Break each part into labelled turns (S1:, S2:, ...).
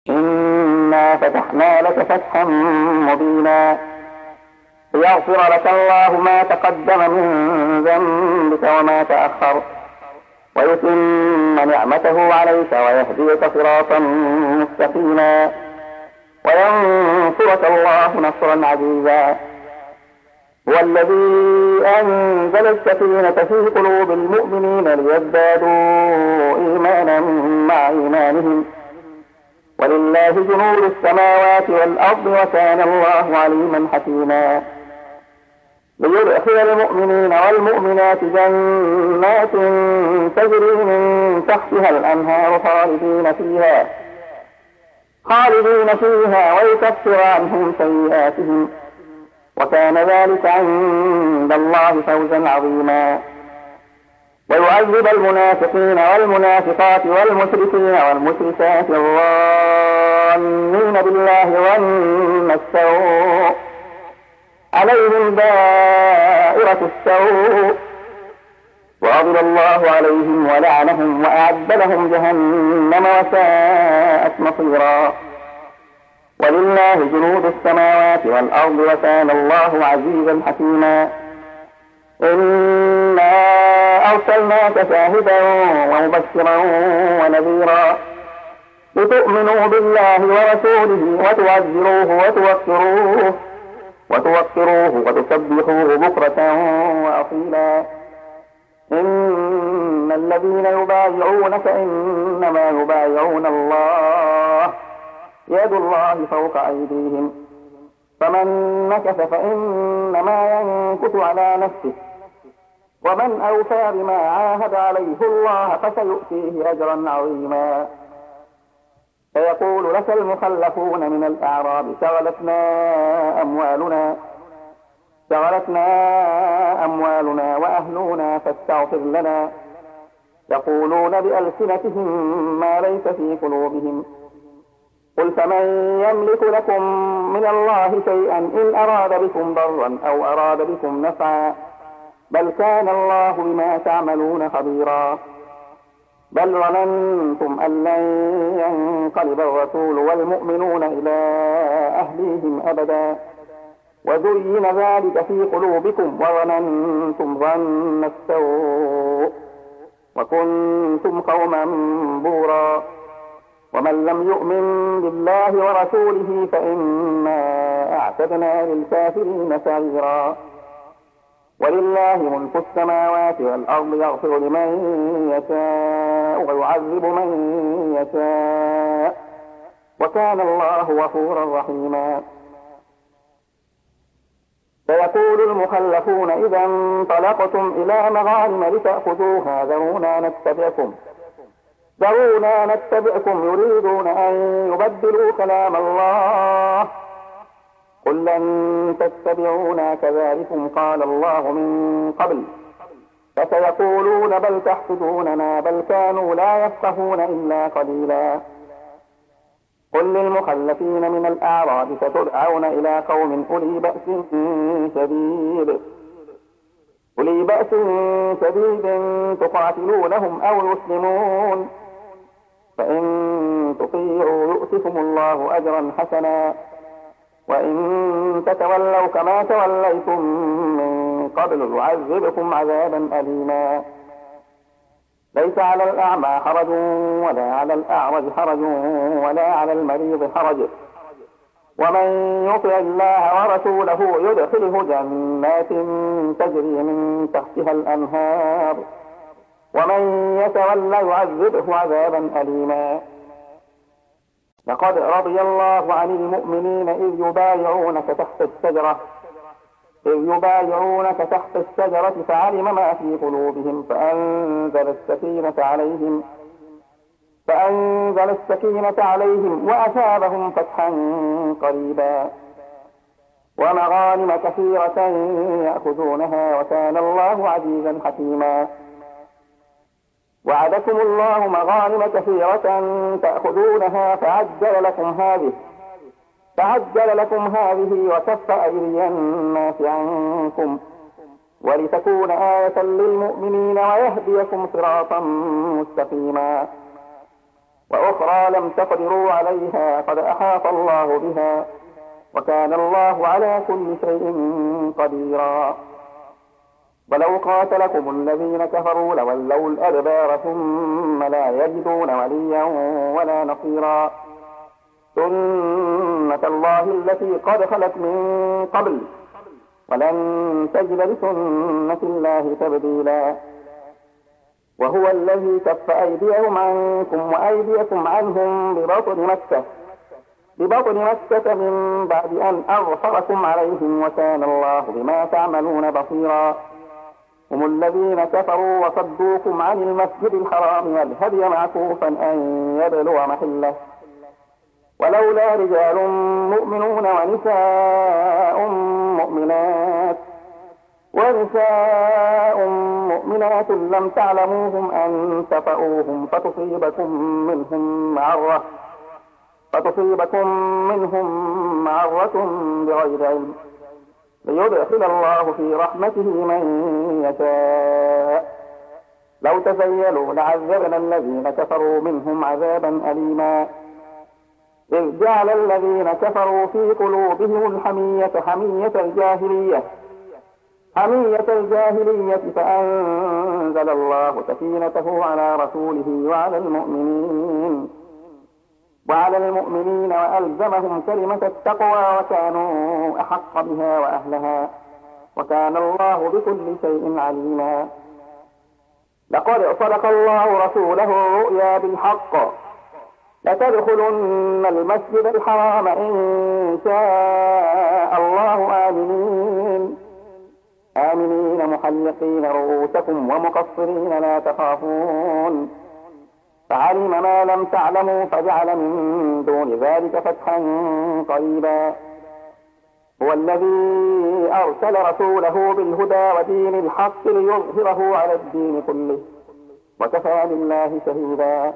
S1: إنا فتحنا لك فتحا مبينا ليغفر لك الله ما تقدم من ذنبك وما تأخر ويتم نعمته عليك ويهديك صراطا مستقيما وينصرك الله نصرا عزيزا. هو الذي أنزل السكينة في قلوب المؤمنين ليزدادوا إيمانا مع إيمانهم ولله جنود السماوات والأرض وكان الله عليما حكيما. ليدخل المؤمنين والمؤمنات جنات تجري من تحتها الأنهار خالدين فيها ويكفر عنهم سيئاتهم وكان ذلك عند الله فوزا عظيما. ويعذب المنافقين والمنافقات والمشركين والمشركات الظانين بالله ظن السوء عليهم دائرة السوء وغضب الله عليهم ولعنهم وأعد لهم جهنم وساءت مصيرا. ولله جنود السماوات والأرض وكان الله عزيزا حكيما. إنا أرسلناك شاهدا ومبشرا ونذيرا لتؤمنوا بالله ورسوله وتوقروه وتسبحوه بكرة وأصيلا. إن الذين يبايعونك إنما يبايعون الله يد الله فوق أيديهم فمن نكث فإنما ينكث على نفسه ومن أوفى بما عاهد عليه الله فسيؤتيه أجرا عظيما. فيقول لك المخلفون من الأعراب شغلتنا أموالنا وأهلنا فاستغفر لنا يقولون بألسنتهم ما ليس في قلوبهم قل فمن يملك لكم من الله شيئا إن أراد بكم ضرا أو أراد بكم نفعا بل كان الله بما تعملون خبيرا. بل ظننتم أن لن ينقلب الرسول والمؤمنون إلى أهليهم أبدا وزين ذلك في قلوبكم وظننتم ظن السوء وكنتم قوما بورا. ومن لم يؤمن بالله ورسوله فإنا أعتدنا للكافرين سعيرا. ولله ملك السماوات والأرض يغفر لمن يشاء ويعذب من يشاء وكان الله غفورا رحيما. سيقول المخلفون إذا انطلقتم إلى مغانم لتأخذوها ذرونا نتبعكم يريدون أن يبدلوا كلام الله قل لن تتبعونا كذلكم قال الله من قبل فسيقولون بل تحسدوننا بل كانوا لا يفقهون إلا قليلا. قل للمخلفين من الأعراب ستدعون إلى قوم أولي بأس شديد تقاتلونهم أو يسلمون فإن تطيعوا يؤتكم الله أجرا حسنا وإن تتولوا كما توليتم من قبل يعذبكم عذابا أليما. ليس على الأعمى حرج ولا على الأعرج حرج ولا على المريض حرج ومن يطع الله ورسوله يدخله جنات تجري من تحتها الأنهار ومن يتولى يعذبه عذابا أليما. لقد رضي الله عن المؤمنين إذ يبايعونك تحت الشجرة فعلم ما في قلوبهم فأنزل السكينة عليهم وأثابهم فتحا قريبا ومغانم كثيرة يأخذونها وكان الله عزيزا حكيما. وعدكم الله مغانم كثيرة تأخذونها فعجل لكم هذه وكف أيدي الناس عنكم ولتكون آية للمؤمنين ويهديكم صراطا مستقيما. وأخرى لم تقدروا عليها قد أحاط الله بها وكان الله على كل شيء قديرا. ولو قاتلكم الذين كفروا لولوا الأدبار ثم لا يجدون وليا ولا نصيرا. سنة الله التي قد خلت من قبل ولن تجد لسنة الله تبديلا. وهو الذي كف أيديهم عنكم وأيديكم عنهم ببطن مكة من بعد أن أظفركم عليهم وكان الله بما تعملون بصيرا. هم الذين كفروا وصدوكم عن المسجد الحرام والهدي معكوفا أن يبلغ محله ولولا رجال مؤمنون ونساء مؤمنات لم تعلموهم أن تطؤوهم فتصيبكم منهم معرة بغير علم ليدخل الله في رحمته من يشاء. لو تزيلوا لعذبنا الذين كفروا منهم عذابا أليما. إذ جعل الذين كفروا في قلوبهم الحمية حمية الجاهلية فأنزل الله سكينته على رسوله وعلى المؤمنين وألزمهم كلمة التقوى وكانوا أحق بها وأهلها وكان الله بكل شيء عليما. لقد صدق الله رسوله الرؤيا بالحق لتدخلن المسجد الحرام إن شاء الله آمنين محلقين رؤوسكم ومقصرين لا تخافون فعلم ما لم تعلموا فجعل من دون ذلك فتحا قريبا. هو الذي أرسل رسوله بالهدى ودين الحق ليظهره على الدين كله وكفى بالله شهيدا.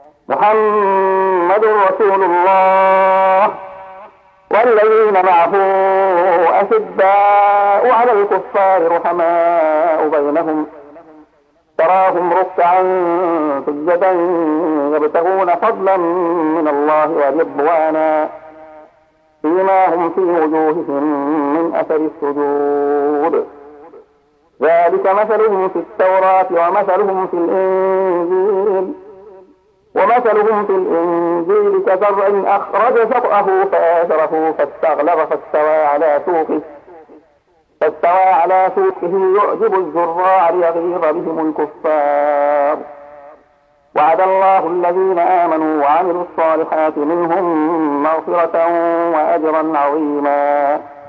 S1: محمد رسول الله والذين معه أشداء على الكفار رحماء بينهم تراهم ركعا سجدا يبتغون فضلا من الله ورضوانا فيما هم في وجوههم من أثر السجود ذلك مثلهم في التوراة ومثلهم في الإنجيل كزرع أخرج شطأه فآزره فاستغلظ فاستوى على سوقه يعجب الزراع ليغيظ بهم الكفار. وعد الله الذين آمنوا وعملوا الصالحات منهم مغفرة وأجرا عظيما.